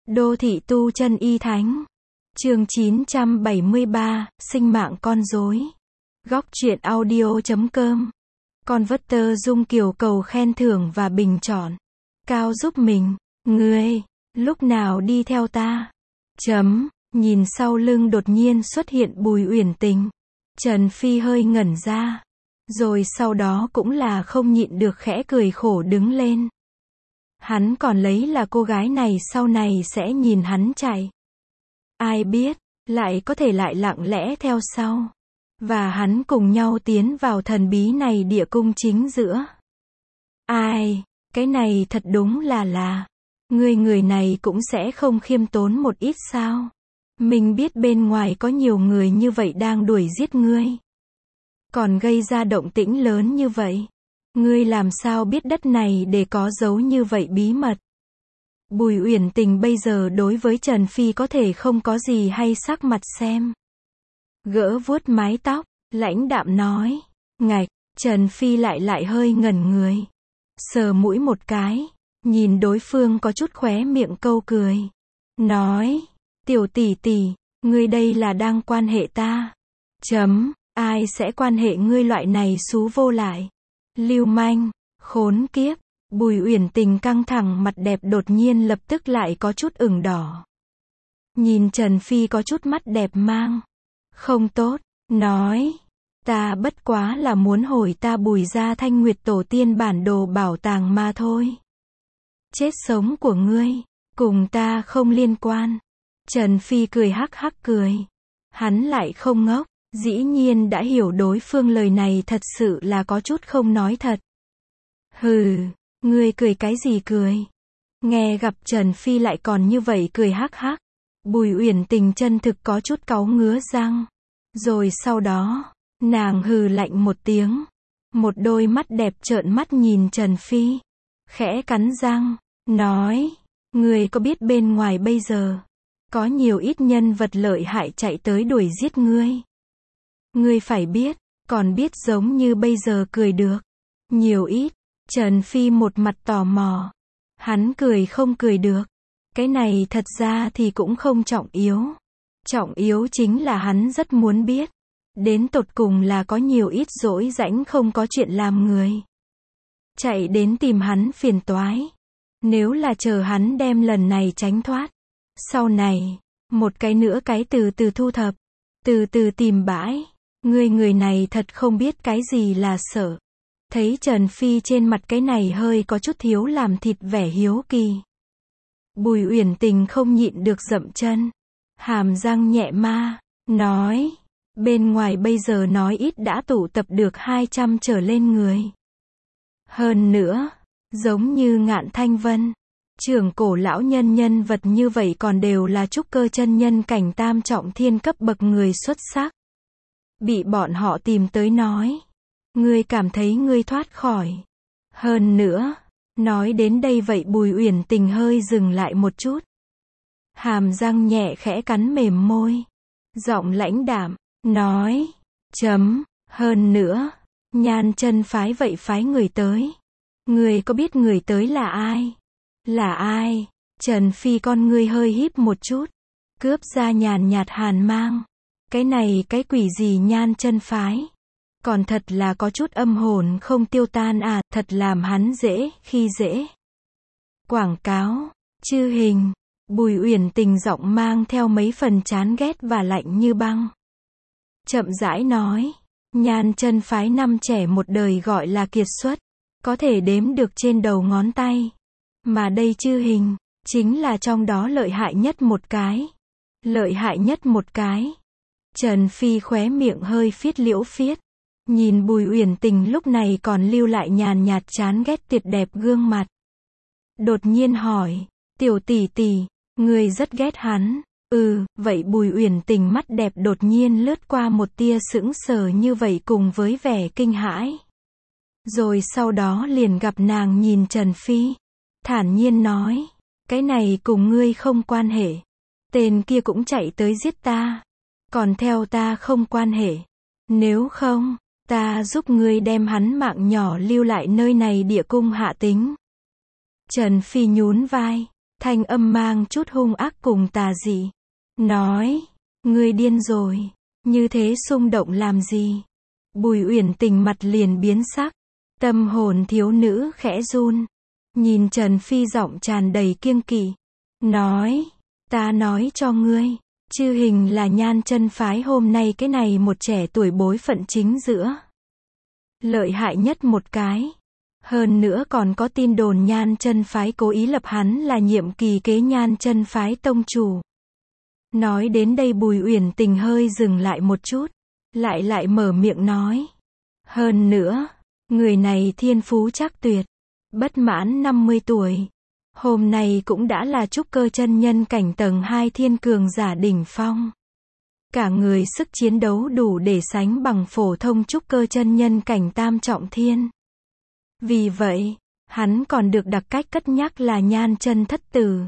Đô thị tu chân y thánh. Chương 973, sinh mạng con rối. Góc truyện audio.com. Converter Dung Kiều cầu khen thưởng và bình chọn. Cao giúp mình. Ngươi, lúc nào đi theo ta? Nhìn sau lưng đột nhiên xuất hiện Bùi Uyển Tình. Trần Phi hơi ngẩn ra. Rồi sau đó cũng là không nhịn được khẽ cười khổ đứng lên. Hắn còn lấy là cô gái này sau này sẽ nhìn hắn chạy. Ai biết, lại có thể lại lặng lẽ theo sau. Và hắn cùng nhau tiến vào thần bí này địa cung chính giữa. Ai, cái này thật đúng là. Người này cũng sẽ không khiêm tốn một ít sao? Mình biết bên ngoài có nhiều người như vậy đang đuổi giết ngươi. Còn gây ra động tĩnh lớn như vậy. Ngươi làm sao biết đất này để có giấu như vậy bí mật? Bùi Uyển Tình bây giờ đối với Trần Phi có thể không có gì hay sắc mặt xem. Gỡ vuốt mái tóc, lãnh đạm nói. Ngạch, Trần Phi lại hơi ngẩn người. Sờ mũi một cái, nhìn đối phương có chút khóe miệng câu cười. Nói, tiểu tỷ tỷ, ngươi đây là đang quan hệ ta. Ai sẽ quan hệ ngươi loại này xú vô lại. Lưu manh, khốn kiếp. Bùi Uyển Tình căng thẳng mặt đẹp đột nhiên lập tức lại có chút ửng đỏ. Nhìn Trần Phi có chút mắt đẹp mang. Không tốt, nói. Ta bất quá là muốn hồi ta Bùi gia Thanh Nguyệt tổ tiên bản đồ bảo tàng mà thôi. Chết sống của ngươi, cùng ta không liên quan. Trần Phi cười hắc hắc cười. Hắn lại không ngốc, dĩ nhiên đã hiểu đối phương lời này thật sự là có chút không nói thật. Hừ. Ngươi cười cái gì cười? Nghe gặp Trần Phi lại còn như vậy cười hắc hắc. Bùi Uyển Tình chân thực có chút cáu ngứa răng. Rồi sau đó, nàng hừ lạnh một tiếng. Một đôi mắt đẹp trợn mắt nhìn Trần Phi. Khẽ cắn răng, nói. Ngươi có biết bên ngoài bây giờ, có nhiều ít nhân vật lợi hại chạy tới đuổi giết ngươi. Ngươi phải biết, còn biết giống như bây giờ cười được. Nhiều ít. Trần Phi một mặt tò mò. Hắn cười không cười được. Cái này thật ra thì cũng không trọng yếu. Trọng yếu chính là hắn rất muốn biết. Đến tột cùng là có nhiều ít dỗi rãnh không có chuyện làm người. Chạy đến tìm hắn phiền toái. Nếu là chờ hắn đem lần này tránh thoát. Sau này, một cái nữa cái từ từ thu thập. Từ từ tìm bãi. Người này thật không biết cái gì là sợ. Thấy Trần Phi trên mặt cái này hơi có chút thiếu làm thịt vẻ hiếu kỳ. Bùi Uyển Tình không nhịn được dậm chân. Hàm răng nhẹ ma, nói. Bên ngoài bây giờ nói ít đã tụ tập được 200 trở lên người. Hơn nữa, giống như Ngạn Thanh Vân, trưởng cổ lão nhân vật như vậy còn đều là trúc cơ chân nhân cảnh tam trọng thiên cấp bậc người xuất sắc. Bị bọn họ tìm tới nói. Ngươi cảm thấy ngươi thoát khỏi. Hơn nữa, nói đến đây vậy Bùi Uyển Tình hơi dừng lại một chút. Hàm răng nhẹ khẽ cắn mềm môi. Giọng lãnh đạm, nói. Hơn nữa, Nhan chân phái vậy phái người tới. Ngươi có biết người tới là ai? Là ai? Trần Phi con ngươi hơi híp một chút. Cướp ra nhàn nhạt hàn mang. Cái này cái quỷ gì Nhan chân phái? Còn thật là có chút âm hồn không tiêu tan à, thật làm hắn dễ khi dễ. Quảng cáo, chư hình, Bùi Uyển Tình giọng mang theo mấy phần chán ghét và lạnh như băng. Chậm rãi nói, Nhan chân phái năm trẻ một đời gọi là kiệt xuất, có thể đếm được trên đầu ngón tay. Mà đây chư hình, chính là trong đó lợi hại nhất một cái. Lợi hại nhất một cái. Trần Phi khóe miệng hơi phiết liễu phiết. Nhìn Bùi Uyển Tình lúc này còn lưu lại nhàn nhạt chán ghét tuyệt đẹp gương mặt. Đột nhiên hỏi, tiểu tỷ tỷ, ngươi rất ghét hắn. Vậy Bùi Uyển Tình mắt đẹp đột nhiên lướt qua một tia sững sờ như vậy cùng với vẻ kinh hãi. Rồi sau đó liền gặp nàng nhìn Trần Phi. Thản nhiên nói, cái này cùng ngươi không quan hệ. Tên kia cũng chạy tới giết ta. Còn theo ta không quan hệ. Nếu không, ta giúp ngươi đem hắn mạng nhỏ lưu lại nơi này địa cung hạ tính. Trần Phi nhún vai. thanh âm mang chút hung ác cùng tà dị. Nói, ngươi điên rồi, như thế xung động làm gì? Bùi Uyển Tình mặt liền biến sắc, tâm hồn thiếu nữ khẽ run, nhìn Trần Phi giọng tràn đầy kiêng kỵ, nói, ta nói cho ngươi, chư hình là Nhan chân phái hôm nay cái này một trẻ tuổi bối phận chính giữa. Lợi hại nhất một cái. Hơn nữa còn có tin đồn Nhan chân phái cố ý lập hắn là nhiệm kỳ kế Nhan chân phái tông chủ. Nói đến đây Bùi Uyển Tình hơi dừng lại một chút, lại mở miệng nói. Hơn nữa, người này thiên phú chắc tuyệt, bất mãn 50 tuổi. Hôm nay cũng đã là trúc cơ chân nhân cảnh tầng 2 thiên cường giả đỉnh phong. Cả người sức chiến đấu đủ để sánh bằng phổ thông trúc cơ chân nhân cảnh tam trọng thiên. Vì vậy, hắn còn được đặc cách cất nhắc là Nhan chân thất tử.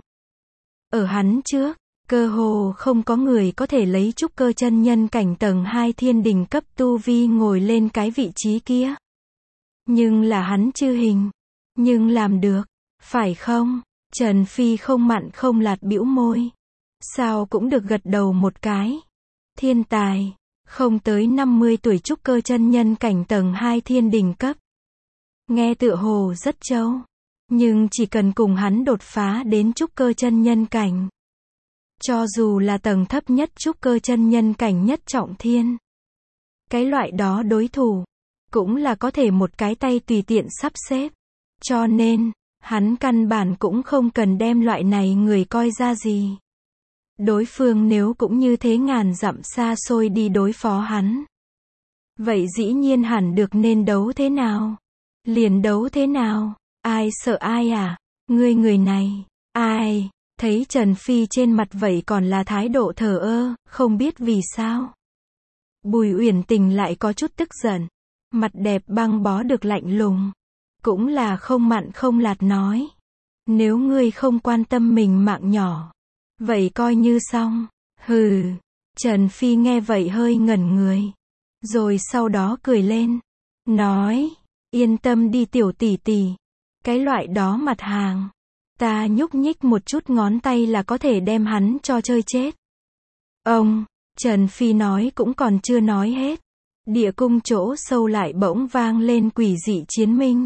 Ở hắn trước, cơ hồ không có người có thể lấy trúc cơ chân nhân cảnh tầng 2 thiên đỉnh cấp tu vi ngồi lên cái vị trí kia. Nhưng là hắn chư hình. Nhưng làm được, phải không? Trần Phi không mặn không lạt bĩu môi. Sao cũng được gật đầu một cái. Thiên tài, không tới 50 tuổi trúc cơ chân nhân cảnh tầng 2 thiên đỉnh cấp. Nghe tựa hồ rất trâu. Nhưng chỉ cần cùng hắn đột phá đến trúc cơ chân nhân cảnh. Cho dù là tầng thấp nhất trúc cơ chân nhân cảnh nhất trọng thiên. Cái loại đó đối thủ, cũng là có thể một cái tay tùy tiện sắp xếp. Cho nên, hắn căn bản cũng không cần đem loại này người coi ra gì. Đối phương nếu cũng như thế ngàn dặm xa xôi đi đối phó hắn. Vậy dĩ nhiên hẳn được nên đấu thế nào? Liền đấu thế nào? Ai sợ ai à? Ngươi người này, ai? Thấy Trần Phi trên mặt vậy còn là thái độ thờ ơ, không biết vì sao. Bùi Uyển Tình lại có chút tức giận. Mặt đẹp băng bó được lạnh lùng. Cũng là không mặn không lạt nói. Nếu ngươi không quan tâm mình mạng nhỏ, vậy coi như xong. Hừ. Trần Phi nghe vậy hơi ngẩn người. Rồi sau đó cười lên. Nói. Yên tâm đi tiểu tỷ tỷ. Cái loại đó mặt hàng. Ta nhúc nhích một chút ngón tay là có thể đem hắn cho chơi chết. Ông. Trần Phi nói cũng còn chưa nói hết. Địa cung chỗ sâu lại bỗng vang lên quỷ dị chiến minh.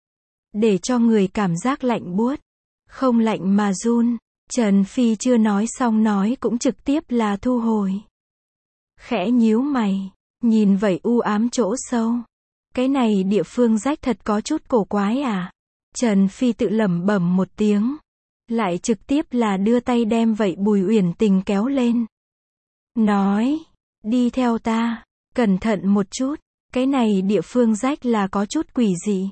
Để cho người cảm giác lạnh buốt. Không lạnh mà run. Trần Phi chưa nói xong nói cũng trực tiếp là thu hồi. Khẽ nhíu mày. Nhìn vậy u ám chỗ sâu. Cái này địa phương rách thật có chút cổ quái à. Trần Phi tự lẩm bẩm một tiếng. Lại trực tiếp là đưa tay đem vậy Bùi Uyển Tình kéo lên. Nói. Đi theo ta. Cẩn thận một chút. Cái này địa phương rách là có chút quỷ dị.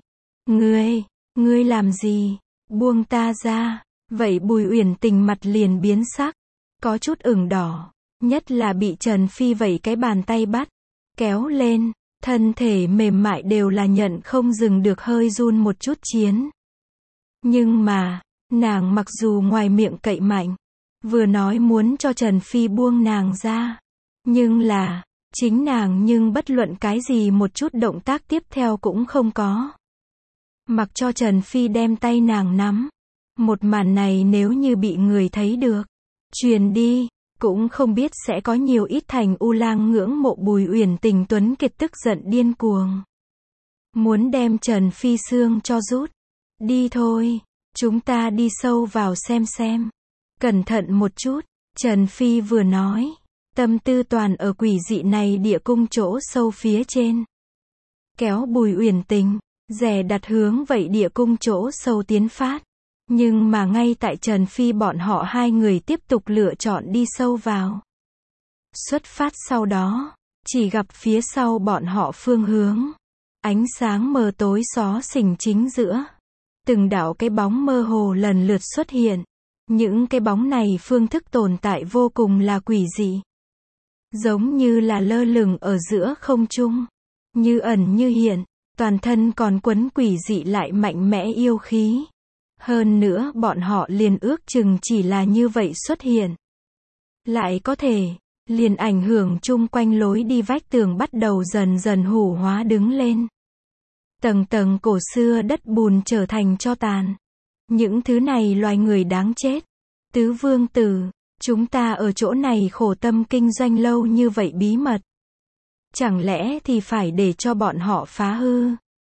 Ngươi làm gì? Buông ta ra. Vậy Bùi Uyển Tình mặt liền biến sắc. Có chút ửng đỏ. Nhất là bị Trần Phi vậy cái bàn tay bắt. Kéo lên. Thân thể mềm mại đều là nhận không dừng được hơi run một chút chiến. Nhưng mà, nàng mặc dù ngoài miệng cậy mạnh. Vừa nói muốn cho Trần Phi buông nàng ra. Nhưng là, chính nàng nhưng bất luận cái gì một chút động tác tiếp theo cũng không có. Mặc cho Trần Phi đem tay nàng nắm. Một màn này nếu như bị người thấy được, truyền đi, cũng không biết sẽ có nhiều ít thành u lang ngưỡng mộ Bùi Uyển Tình tuấn kiệt tức giận điên cuồng. Muốn đem Trần Phi xương cho rút. Đi thôi, chúng ta đi sâu vào xem. Cẩn thận một chút, Trần Phi vừa nói. Tâm tư toàn ở quỷ dị này địa cung chỗ sâu phía trên. Kéo Bùi Uyển Tình, dè đặt hướng vậy địa cung chỗ sâu tiến phát. Nhưng mà ngay tại Trần Phi bọn họ hai người tiếp tục lựa chọn đi sâu vào. Xuất phát sau đó, chỉ gặp phía sau bọn họ phương hướng. Ánh sáng mờ tối xó xỉnh chính giữa. Từng đạo cái bóng mơ hồ lần lượt xuất hiện. Những cái bóng này phương thức tồn tại vô cùng là quỷ dị. Giống như là lơ lửng ở giữa không trung. Như ẩn như hiện, toàn thân còn quấn quỷ dị lại mạnh mẽ yêu khí. Hơn nữa bọn họ liền ước chừng chỉ là như vậy xuất hiện. Lại có thể, liền ảnh hưởng chung quanh lối đi vách tường bắt đầu dần dần hủ hóa đứng lên. Tầng tầng cổ xưa đất bùn trở thành tro tàn. Những thứ này loài người đáng chết. Tứ vương tử, chúng ta ở chỗ này khổ tâm kinh doanh lâu như vậy bí mật. Chẳng lẽ thì phải để cho bọn họ phá hư?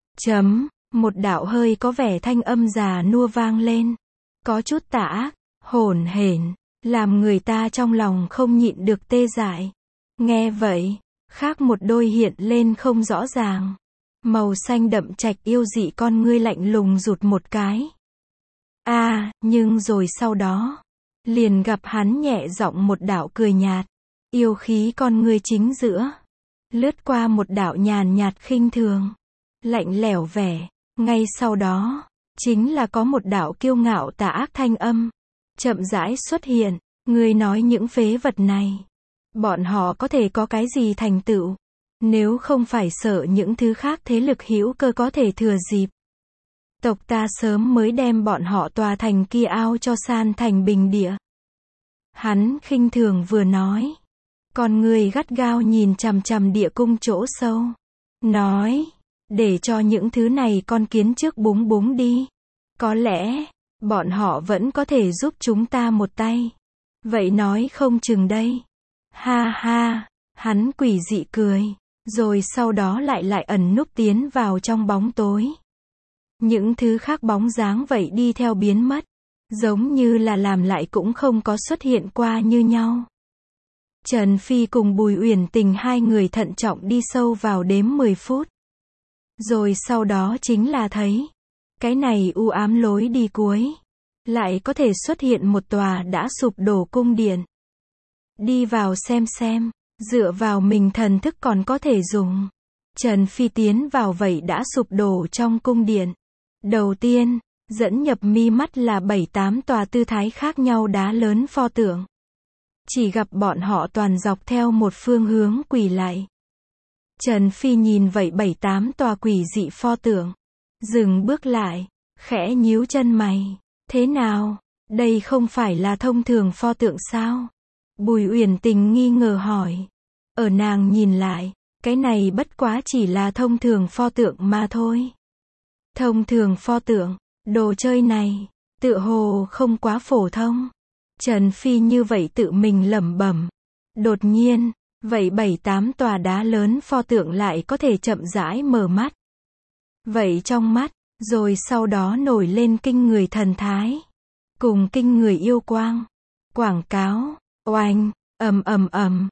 Một đạo hơi có vẻ thanh âm già nua vang lên. Có chút tà ác, hỗn hển, làm người ta trong lòng không nhịn được tê dại. Nghe vậy, khác một đôi hiện lên không rõ ràng. Màu xanh đậm trạch yêu dị con ngươi lạnh lùng rụt một cái. Nhưng rồi sau đó, liền gặp hắn nhẹ giọng một đạo cười nhạt. Yêu khí con ngươi chính giữa. Lướt qua một đạo nhàn nhạt khinh thường. Lạnh lẽo vẻ. Ngay sau đó, chính là có một đạo kiêu ngạo tà ác thanh âm. Chậm rãi xuất hiện. Ngươi nói những phế vật này. Bọn họ có thể có cái gì thành tựu? Nếu không phải sợ những thứ khác thế lực hữu cơ có thể thừa dịp. Tộc ta sớm mới đem bọn họ tòa thành kia ao cho san thành bình địa. Hắn khinh thường vừa nói. Con người gắt gao nhìn chằm chằm địa cung chỗ sâu. Nói, để cho những thứ này con kiến trước búng búng đi. Có lẽ, bọn họ vẫn có thể giúp chúng ta một tay. Vậy nói không chừng đây. Ha ha, hắn quỷ dị cười. Rồi sau đó lại ẩn núp tiến vào trong bóng tối. Những thứ khác bóng dáng vậy đi theo biến mất. Giống như là làm lại cũng không có xuất hiện qua như nhau. Trần Phi cùng Bùi Uyển Tình hai người thận trọng đi sâu vào đếm 10 phút. Rồi sau đó chính là thấy. Cái này u ám lối đi cuối. Lại có thể xuất hiện một tòa đã sụp đổ cung điện. Đi vào xem. Dựa vào mình thần thức còn có thể dùng. Trần Phi tiến vào vậy đã sụp đổ trong cung điện. Đầu tiên, dẫn nhập mi mắt là 7-8 tòa tư thái khác nhau đá lớn pho tượng. Chỉ gặp bọn họ toàn dọc theo một phương hướng quỳ lại. Trần Phi nhìn vậy 7-8 tòa quỷ dị pho tượng. Dừng bước lại, khẽ nhíu chân mày. Thế nào? Đây không phải là thông thường pho tượng sao? Bùi Uyển Tình nghi ngờ hỏi. Ở nàng nhìn lại, cái này bất quá chỉ là thông thường pho tượng mà thôi. Thông thường pho tượng, đồ chơi này, tựa hồ không quá phổ thông. Trần Phi như vậy tự mình lẩm bẩm. Đột nhiên, vậy 7-8 tòa đá lớn pho tượng lại có thể chậm rãi mở mắt. Vậy trong mắt, rồi sau đó nổi lên kinh người thần thái. Cùng kinh người yêu quang. Quảng cáo, oanh, ầm,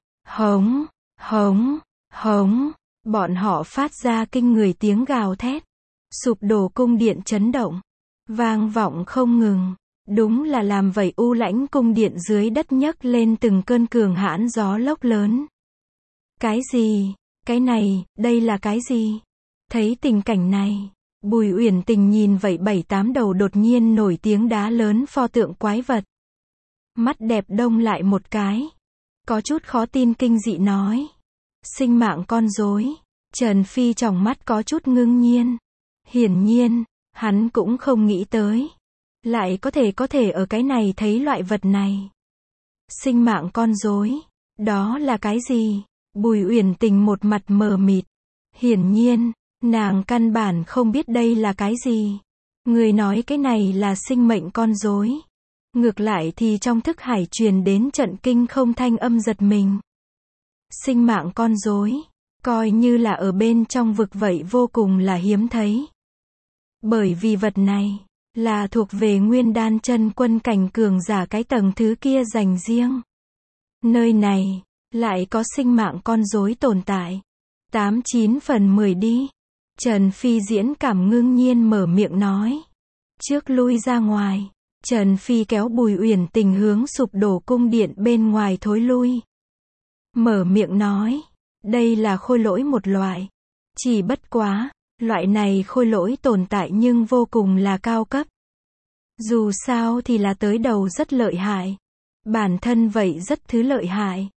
hống. Bọn họ phát ra kinh người tiếng gào thét. Sụp đổ cung điện chấn động. Vang vọng không ngừng. Đúng là làm vậy u lãnh cung điện dưới đất nhấc lên từng cơn cường hãn gió lốc lớn. Cái gì? Cái này, đây là cái gì? Thấy tình cảnh này, Bùi Uyển Tình nhìn vậy 7-8 đầu đột nhiên nổi tiếng đá lớn pho tượng quái vật. Mắt đẹp đông lại một cái. Có chút khó tin kinh dị nói. Sinh mạng con rối. Trần Phi trong mắt có chút ngưng nhiên. Hiển nhiên, hắn cũng không nghĩ tới. Lại có thể ở cái này thấy loại vật này. Sinh mạng con rối. Đó là cái gì? Bùi Uyển Tình một mặt mờ mịt. Hiển nhiên, nàng căn bản không biết đây là cái gì. Người nói cái này là sinh mệnh con rối. Ngược lại thì trong thức hải truyền đến trận kinh không thanh âm giật mình. Sinh mạng con rối, coi như là ở bên trong vực vậy vô cùng là hiếm thấy. Bởi vì vật này, là thuộc về nguyên đan chân quân cảnh cường giả cái tầng thứ kia dành riêng. Nơi này, lại có sinh mạng con rối tồn tại. 89 phần 10 đi. Trần Phi diễn cảm ngưng nhiên mở miệng nói. Trước lui ra ngoài. Trần Phi kéo Bùi Uyển Tình hướng sụp đổ cung điện bên ngoài thối lui. Mở miệng nói. Đây là khôi lỗi một loại. Chỉ bất quá, loại này khôi lỗi tồn tại nhưng vô cùng là cao cấp. Dù sao thì là tới đầu rất lợi hại. Bản thân vậy rất thứ lợi hại.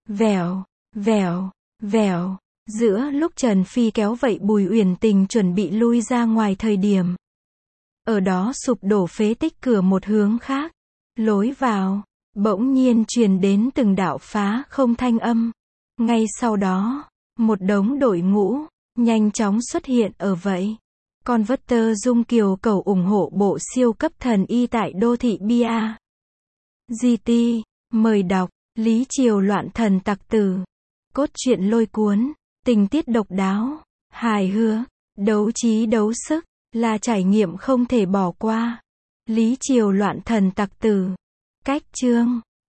Vèo. Giữa lúc Trần Phi kéo vậy Bùi Uyển Tình chuẩn bị lui ra ngoài thời điểm. Ở đó sụp đổ phế tích cửa một hướng khác. Lối vào, bỗng nhiên truyền đến từng đạo phá không thanh âm. Ngay sau đó, một đống đội ngũ, nhanh chóng xuất hiện ở vậy. Converter Dung Kiều Cầu ủng hộ bộ siêu cấp thần y tại đô thị Bia. GT, mời đọc, Lý Triều loạn thần tặc tử. Cốt truyện lôi cuốn, tình tiết độc đáo, hài hước, đấu trí đấu sức, là trải nghiệm không thể bỏ qua. Lý Triều loạn thần tặc tử. Cách chương